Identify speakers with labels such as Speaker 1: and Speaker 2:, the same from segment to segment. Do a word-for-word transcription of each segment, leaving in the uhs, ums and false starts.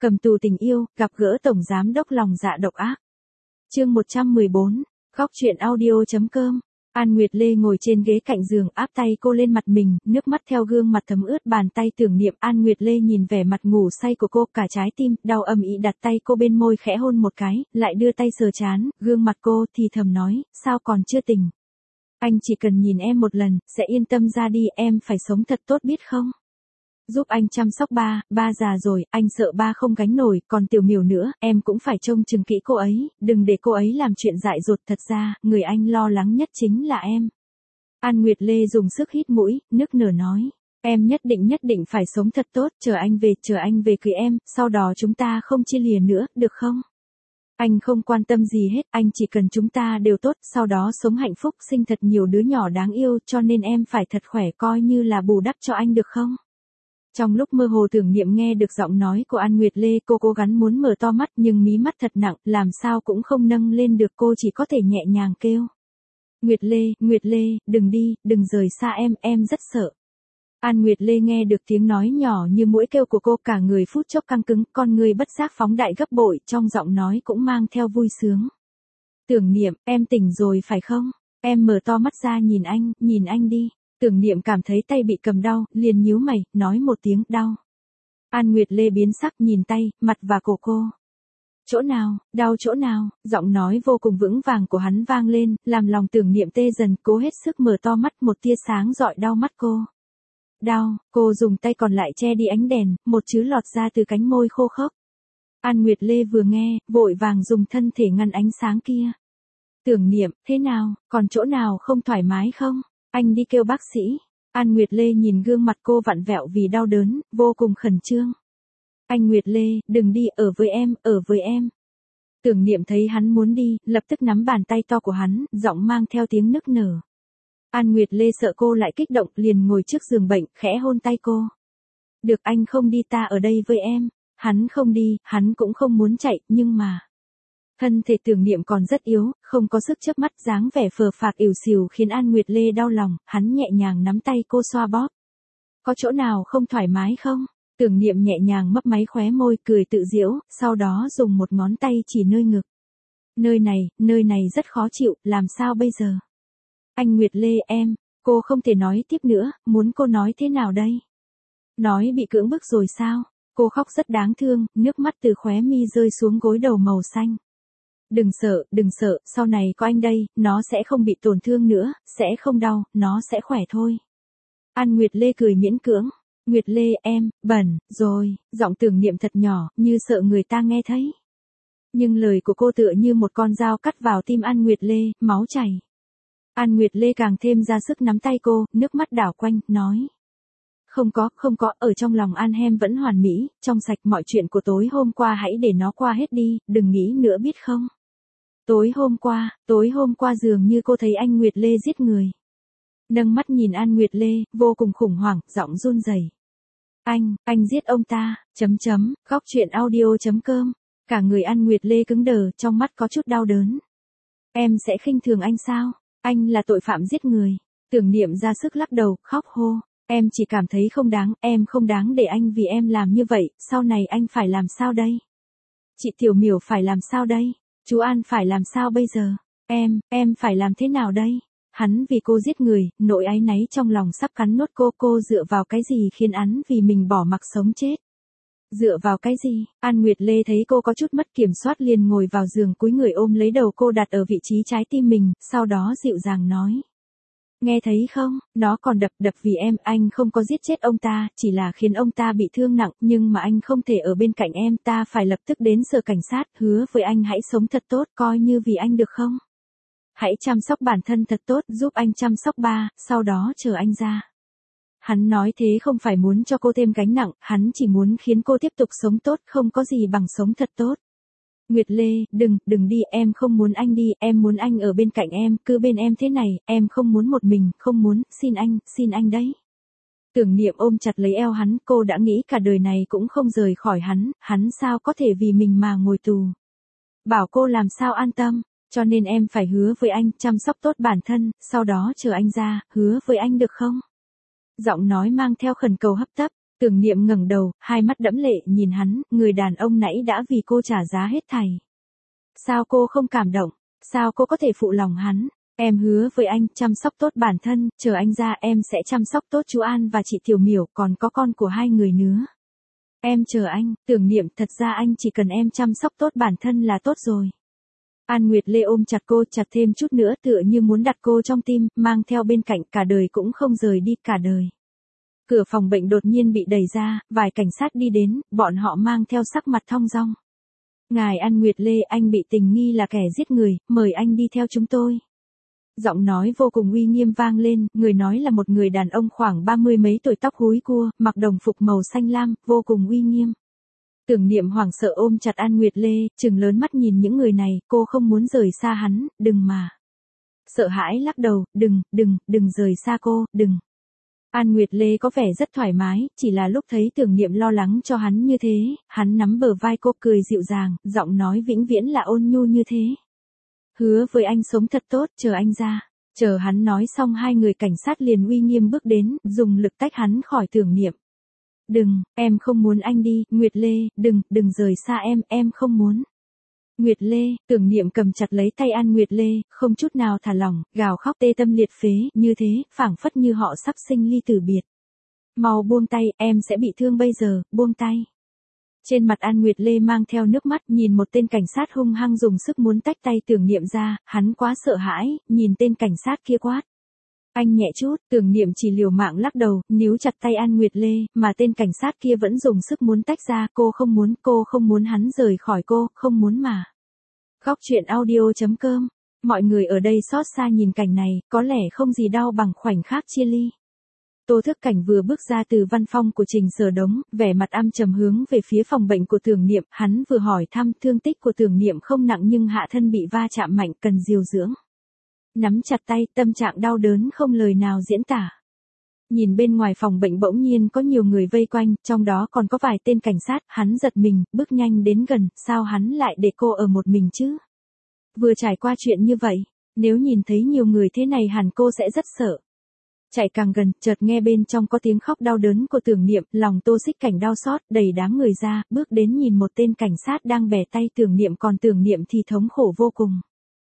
Speaker 1: Cầm tù tình yêu, gặp gỡ tổng giám đốc lòng dạ độc ác. Chương một trăm mười bốn, Góc truyện audio.com. An Nguyệt Lê ngồi trên ghế cạnh giường, áp tay cô lên mặt mình, nước mắt theo gương mặt thấm ướt bàn tay tưởng niệm. An Nguyệt Lê nhìn vẻ mặt ngủ say của cô, cả trái tim đau âm ỉ đặt tay cô bên môi khẽ hôn một cái, lại đưa tay sờ trán gương mặt cô thì thầm nói, sao còn chưa tỉnh? Anh chỉ cần nhìn em một lần, sẽ yên tâm ra đi, em phải sống thật tốt biết không? Giúp anh chăm sóc ba, ba già rồi, anh sợ ba không gánh nổi, còn Tiểu Miểu nữa, em cũng phải trông chừng kỹ cô ấy, đừng để cô ấy làm chuyện dại dột. Thật ra, người anh lo lắng nhất chính là em. An Nguyệt Lê dùng sức hít mũi, nức nở nói, em nhất định nhất định phải sống thật tốt, chờ anh về, chờ anh về cưới em, sau đó chúng ta không chia lìa nữa, được không? Anh không quan tâm gì hết, anh chỉ cần chúng ta đều tốt, sau đó sống hạnh phúc, sinh thật nhiều đứa nhỏ đáng yêu, cho nên em phải thật khỏe, coi như là bù đắp cho anh được không? Trong lúc mơ hồ tưởng niệm nghe được giọng nói của An Nguyệt Lê, cô cố gắng muốn mở to mắt nhưng mí mắt thật nặng, làm sao cũng không nâng lên được, cô chỉ có thể nhẹ nhàng kêu. Nguyệt Lê, Nguyệt Lê, đừng đi, đừng rời xa em, em rất sợ. An Nguyệt Lê nghe được tiếng nói nhỏ như mũi kêu của cô, cả người phút chốc căng cứng, con người bất giác phóng đại gấp bội, trong giọng nói cũng mang theo vui sướng. Tưởng niệm, em tỉnh rồi phải không? Em mở to mắt ra nhìn anh, nhìn anh đi. Tưởng niệm cảm thấy tay bị cầm đau, liền nhíu mày, nói một tiếng, đau. An Nguyệt Lê biến sắc nhìn tay, mặt và cổ cô. Chỗ nào, đau chỗ nào, giọng nói vô cùng vững vàng của hắn vang lên, làm lòng tưởng niệm tê dần, cố hết sức mở to mắt, một tia sáng dọi đau mắt cô. Đau, cô dùng tay còn lại che đi ánh đèn, một chữ lọt ra từ cánh môi khô khốc. An Nguyệt Lê vừa nghe, vội vàng dùng thân thể ngăn ánh sáng kia. Tưởng niệm, thế nào, còn chỗ nào không thoải mái không? Anh đi kêu bác sĩ. An Nguyệt Lê nhìn gương mặt cô vặn vẹo vì đau đớn, vô cùng khẩn trương. Anh Nguyệt Lê, đừng đi, ở với em, ở với em. Tưởng niệm thấy hắn muốn đi, lập tức nắm bàn tay to của hắn, giọng mang theo tiếng nức nở. An Nguyệt Lê sợ cô lại kích động, liền ngồi trước giường bệnh, khẽ hôn tay cô. Được, anh không đi, ta ở đây với em. Hắn không đi, hắn cũng không muốn chạy, nhưng mà... Thân thể tưởng niệm còn rất yếu, không có sức chớp mắt, dáng vẻ phờ phạc ỉu xìu khiến An Nguyệt Lê đau lòng, hắn nhẹ nhàng nắm tay cô xoa bóp. Có chỗ nào không thoải mái không? Tưởng niệm nhẹ nhàng mấp máy khóe môi, cười tự giễu, sau đó dùng một ngón tay chỉ nơi ngực. Nơi này, nơi này rất khó chịu, làm sao bây giờ? Anh Nguyệt Lê, em, cô không thể nói tiếp nữa, muốn cô nói thế nào đây? Nói bị cưỡng bức rồi sao? Cô khóc rất đáng thương, nước mắt từ khóe mi rơi xuống gối đầu màu xanh. Đừng sợ, đừng sợ, sau này có anh đây, nó sẽ không bị tổn thương nữa, sẽ không đau, nó sẽ khỏe thôi. An Nguyệt Lê cười miễn cưỡng. Nguyệt Lê, em, bẩn, rồi, giọng tưởng niệm thật nhỏ, như sợ người ta nghe thấy. Nhưng lời của cô tựa như một con dao cắt vào tim An Nguyệt Lê, máu chảy. An Nguyệt Lê càng thêm ra sức nắm tay cô, nước mắt đảo quanh, nói. Không có, không có, ở trong lòng An Hem vẫn hoàn mỹ, trong sạch, mọi chuyện của tối hôm qua hãy để nó qua hết đi, đừng nghĩ nữa biết không? Tối hôm qua, tối hôm qua dường như cô thấy anh Nguyệt Lê giết người. Nâng mắt nhìn An Nguyệt Lê, vô cùng khủng hoảng, giọng run rẩy. Anh, anh giết ông ta, chấm chấm, góc truyện audio.com. Cả người An Nguyệt Lê cứng đờ, trong mắt có chút đau đớn. Em sẽ khinh thường anh sao? Anh là tội phạm giết người. Tưởng niệm ra sức lắc đầu, khóc hô. Em chỉ cảm thấy không đáng, em không đáng để anh vì em làm như vậy, sau này anh phải làm sao đây? Chị Tiểu Miểu phải làm sao đây? Chú An phải làm sao bây giờ? Em, em phải làm thế nào đây? Hắn vì cô giết người, nỗi áy náy trong lòng sắp cắn nuốt cô, cô dựa vào cái gì khiến hắn vì mình bỏ mặc sống chết? Dựa vào cái gì? An Nguyệt Lê thấy cô có chút mất kiểm soát liền ngồi vào giường cúi người ôm lấy đầu cô đặt ở vị trí trái tim mình, sau đó dịu dàng nói. Nghe thấy không, nó còn đập đập vì em, anh không có giết chết ông ta, chỉ là khiến ông ta bị thương nặng, nhưng mà anh không thể ở bên cạnh em, ta phải lập tức đến sở cảnh sát, hứa với anh hãy sống thật tốt, coi như vì anh được không? Hãy chăm sóc bản thân thật tốt, giúp anh chăm sóc ba, sau đó chờ anh ra. Hắn nói thế không phải muốn cho cô thêm gánh nặng, hắn chỉ muốn khiến cô tiếp tục sống tốt, không có gì bằng sống thật tốt. Nguyệt Lê, đừng, đừng đi, em không muốn anh đi, em muốn anh ở bên cạnh em, cứ bên em thế này, em không muốn một mình, không muốn, xin anh, xin anh đấy. Tưởng niệm ôm chặt lấy eo hắn, cô đã nghĩ cả đời này cũng không rời khỏi hắn, hắn sao có thể vì mình mà ngồi tù. Bảo cô làm sao an tâm, cho nên em phải hứa với anh, chăm sóc tốt bản thân, sau đó chờ anh ra, hứa với anh được không? Giọng nói mang theo khẩn cầu hấp tấp. Tưởng Niệm ngẩng đầu, hai mắt đẫm lệ nhìn hắn, người đàn ông nãy đã vì cô trả giá hết thảy. Sao cô không cảm động? Sao cô có thể phụ lòng hắn? Em hứa với anh chăm sóc tốt bản thân, chờ anh ra em sẽ chăm sóc tốt chú An và chị Tiểu Miểu, còn có con của hai người nữa. Em chờ anh. Tưởng Niệm, thật ra anh chỉ cần em chăm sóc tốt bản thân là tốt rồi. An Nguyệt Lê ôm chặt cô, chặt thêm chút nữa, tựa như muốn đặt cô trong tim, mang theo bên cạnh, cả đời cũng không rời đi, cả đời. Cửa phòng bệnh đột nhiên bị đẩy ra, vài cảnh sát đi đến, bọn họ mang theo sắc mặt thong dong. Ngài An Nguyệt Lê, anh bị tình nghi là kẻ giết người, mời anh đi theo chúng tôi. Giọng nói vô cùng uy nghiêm vang lên, người nói là một người đàn ông khoảng ba mươi mấy tuổi, tóc húi cua, mặc đồng phục màu xanh lam, vô cùng uy nghiêm. Tưởng Niệm hoảng sợ ôm chặt An Nguyệt Lê, trừng lớn mắt nhìn những người này, cô không muốn rời xa hắn, đừng mà. Sợ hãi lắc đầu, đừng, đừng, đừng rời xa cô, đừng. An Nguyệt Lê có vẻ rất thoải mái, chỉ là lúc thấy Tưởng Niệm lo lắng cho hắn như thế, hắn nắm bờ vai cô cười dịu dàng, giọng nói vĩnh viễn là ôn nhu như thế. Hứa với anh sống thật tốt, chờ anh ra. Chờ hắn nói xong, hai người cảnh sát liền uy nghiêm bước đến, dùng lực tách hắn khỏi Tưởng Niệm. Đừng, em không muốn anh đi, Nguyệt Lê, đừng, đừng rời xa em, em không muốn. Nguyệt Lê, Tưởng Niệm cầm chặt lấy tay An Nguyệt Lê, không chút nào thả lỏng, gào khóc tê tâm liệt phế, như thế, phảng phất như họ sắp sinh ly tử biệt. Mau buông tay, em sẽ bị thương bây giờ, buông tay. Trên mặt An Nguyệt Lê mang theo nước mắt, nhìn một tên cảnh sát hung hăng dùng sức muốn tách tay Tưởng Niệm ra, hắn quá sợ hãi, nhìn tên cảnh sát kia quát. Anh nhẹ chút, Tưởng Niệm chỉ liều mạng lắc đầu, níu chặt tay An Nguyệt Lê, mà tên cảnh sát kia vẫn dùng sức muốn tách ra, cô không muốn, cô không muốn hắn rời khỏi cô, không muốn mà. Góc truyện audio chấm com, mọi người ở đây xót xa nhìn cảnh này, có lẽ không gì đau bằng khoảnh khắc chia ly. Tô Thức Cảnh vừa bước ra từ văn phòng của Trình Sở Đống, vẻ mặt âm trầm hướng về phía phòng bệnh của Tưởng Niệm, hắn vừa hỏi thăm thương tích của Tưởng Niệm không nặng nhưng hạ thân bị va chạm mạnh, cần điều dưỡng. Nắm chặt tay, tâm trạng đau đớn không lời nào diễn tả. Nhìn bên ngoài phòng bệnh bỗng nhiên có nhiều người vây quanh, trong đó còn có vài tên cảnh sát, hắn giật mình, bước nhanh đến gần, sao hắn lại để cô ở một mình chứ? Vừa trải qua chuyện như vậy, nếu nhìn thấy nhiều người thế này hẳn cô sẽ rất sợ. Chạy càng gần, chợt nghe bên trong có tiếng khóc đau đớn của Tưởng Niệm, lòng Tô Xích Cảnh đau xót, đẩy đám người ra, bước đến nhìn một tên cảnh sát đang bẻ tay Tưởng Niệm, còn Tưởng Niệm thì thống khổ vô cùng.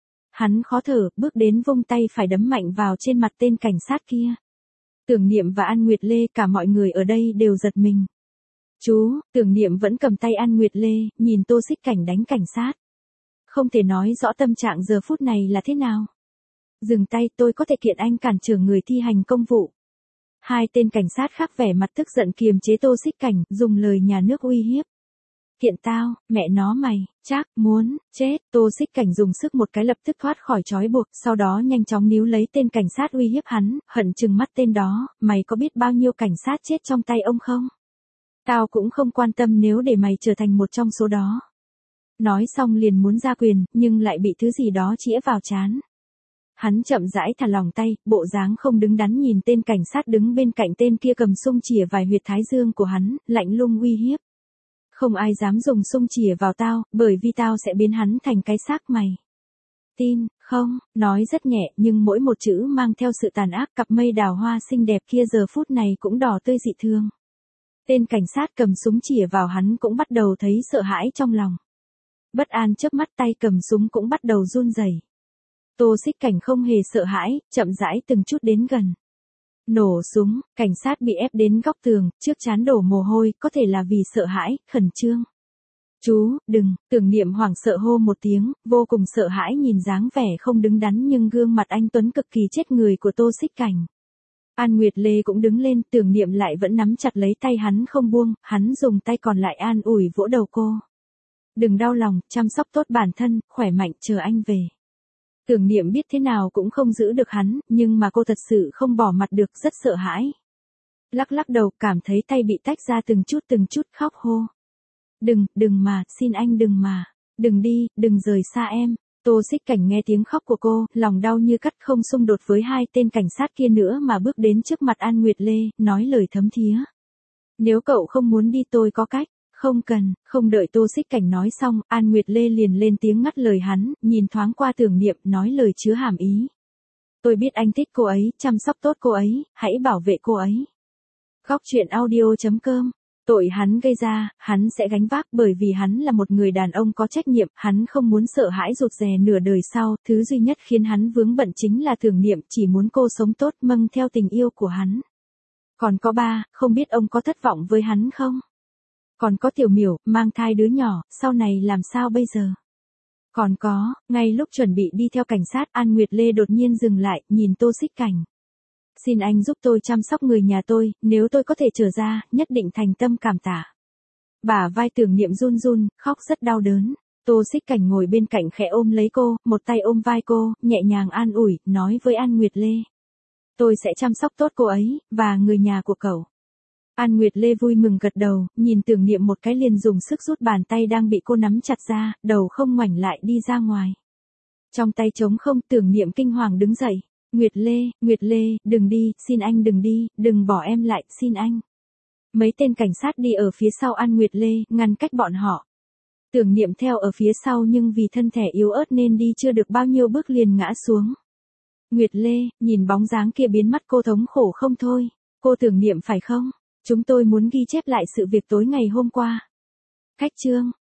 Speaker 1: Hắn khó thở, bước đến vung tay phải đấm mạnh vào trên mặt tên cảnh sát kia. Tưởng Niệm và An Nguyệt Lê, cả mọi người ở đây đều giật mình. Chú, Tưởng Niệm vẫn cầm tay An Nguyệt Lê, nhìn Tô Xích Cảnh đánh cảnh sát. Không thể nói rõ tâm trạng giờ phút này là thế nào. Dừng tay, tôi có thể kiện anh cản trở người thi hành công vụ. Hai tên cảnh sát khác vẻ mặt tức giận kiềm chế Tô Xích Cảnh, dùng lời nhà nước uy hiếp. Kiện tao, mẹ nó mày, chắc, muốn, chết. Tô Xích Cảnh dùng sức một cái lập tức thoát khỏi trói buộc, sau đó nhanh chóng níu lấy tên cảnh sát uy hiếp hắn, hận chừng mắt tên đó, mày có biết bao nhiêu cảnh sát chết trong tay ông không? Tao cũng không quan tâm nếu để mày trở thành một trong số đó. Nói xong liền muốn ra quyền, nhưng lại bị thứ gì đó chĩa vào trán. Hắn chậm rãi thả lỏng tay, bộ dáng không đứng đắn nhìn tên cảnh sát đứng bên cạnh tên kia cầm xung chìa vài huyệt thái dương của hắn, lạnh lùng uy hiếp. Không ai dám dùng xung chìa vào tao, bởi vì tao sẽ biến hắn thành cái xác mày. Tin, không, nói rất nhẹ nhưng mỗi một chữ mang theo sự tàn ác, cặp mây đào hoa xinh đẹp kia giờ phút này cũng đỏ tươi dị thương. Tên cảnh sát cầm súng chìa vào hắn cũng bắt đầu thấy sợ hãi trong lòng. Bất an chớp mắt, tay cầm súng cũng bắt đầu run rẩy. Tô Xích Cảnh không hề sợ hãi, chậm rãi từng chút đến gần. Nổ súng, cảnh sát bị ép đến góc tường, trước trán đổ mồ hôi, có thể là vì sợ hãi, khẩn trương. Chú, đừng, Tưởng Niệm hoảng sợ hô một tiếng, vô cùng sợ hãi nhìn dáng vẻ không đứng đắn nhưng gương mặt anh tuấn cực kỳ chết người của Tô Xích Cảnh. An Nguyệt Lê cũng đứng lên, Tưởng Niệm lại vẫn nắm chặt lấy tay hắn không buông, hắn dùng tay còn lại an ủi vỗ đầu cô. Đừng đau lòng, chăm sóc tốt bản thân, khỏe mạnh, chờ anh về. Tưởng Niệm biết thế nào cũng không giữ được hắn, nhưng mà cô thật sự không bỏ mặt được, rất sợ hãi. Lắc lắc đầu, cảm thấy tay bị tách ra từng chút từng chút, khóc hô. Đừng, đừng mà, xin anh đừng mà. Đừng đi, đừng rời xa em. Tô Xích Cảnh nghe tiếng khóc của cô, lòng đau như cắt, không xung đột với hai tên cảnh sát kia nữa mà bước đến trước mặt An Nguyệt Lê, nói lời thấm thía. Nếu cậu không muốn đi tôi có cách. Không cần, không đợi Tô Xích Cảnh nói xong, An Nguyệt Lê liền lên tiếng ngắt lời hắn, nhìn thoáng qua Tưởng Niệm, nói lời chứa hàm ý. Tôi biết anh thích cô ấy, chăm sóc tốt cô ấy, hãy bảo vệ cô ấy. Khóc chuyện audio chấm com. Tội hắn gây ra, hắn sẽ gánh vác bởi vì hắn là một người đàn ông có trách nhiệm, hắn không muốn sợ hãi rụt rè nửa đời sau, thứ duy nhất khiến hắn vướng bận chính là Tưởng Niệm, chỉ muốn cô sống tốt mâng theo tình yêu của hắn. Còn có ba, không biết ông có thất vọng với hắn không? Còn có Tiểu Miểu, mang thai đứa nhỏ, sau này làm sao bây giờ? Còn có, ngay lúc chuẩn bị đi theo cảnh sát, An Nguyệt Lê đột nhiên dừng lại, nhìn Tô Xích Cảnh. Xin anh giúp tôi chăm sóc người nhà tôi, nếu tôi có thể trở ra, nhất định thành tâm cảm tạ. Bả vai Tưởng Niệm run run, khóc rất đau đớn. Tô Xích Cảnh ngồi bên cạnh khẽ ôm lấy cô, một tay ôm vai cô, nhẹ nhàng an ủi, nói với An Nguyệt Lê. Tôi sẽ chăm sóc tốt cô ấy, và người nhà của cậu. An Nguyệt Lê vui mừng gật đầu, nhìn Tưởng Niệm một cái liền dùng sức rút bàn tay đang bị cô nắm chặt ra, đầu không ngoảnh lại đi ra ngoài. Trong tay trống không, Tưởng Niệm kinh hoàng đứng dậy. Nguyệt Lê, Nguyệt Lê, đừng đi, xin anh đừng đi, đừng bỏ em lại, xin anh. Mấy tên cảnh sát đi ở phía sau An Nguyệt Lê, ngăn cách bọn họ. Tưởng Niệm theo ở phía sau nhưng vì thân thể yếu ớt nên đi chưa được bao nhiêu bước liền ngã xuống. Nguyệt Lê, nhìn bóng dáng kia biến mắt cô thống khổ không thôi. Cô Tưởng Niệm phải không? Chúng tôi muốn ghi chép lại sự việc tối ngày hôm qua. Khách chương.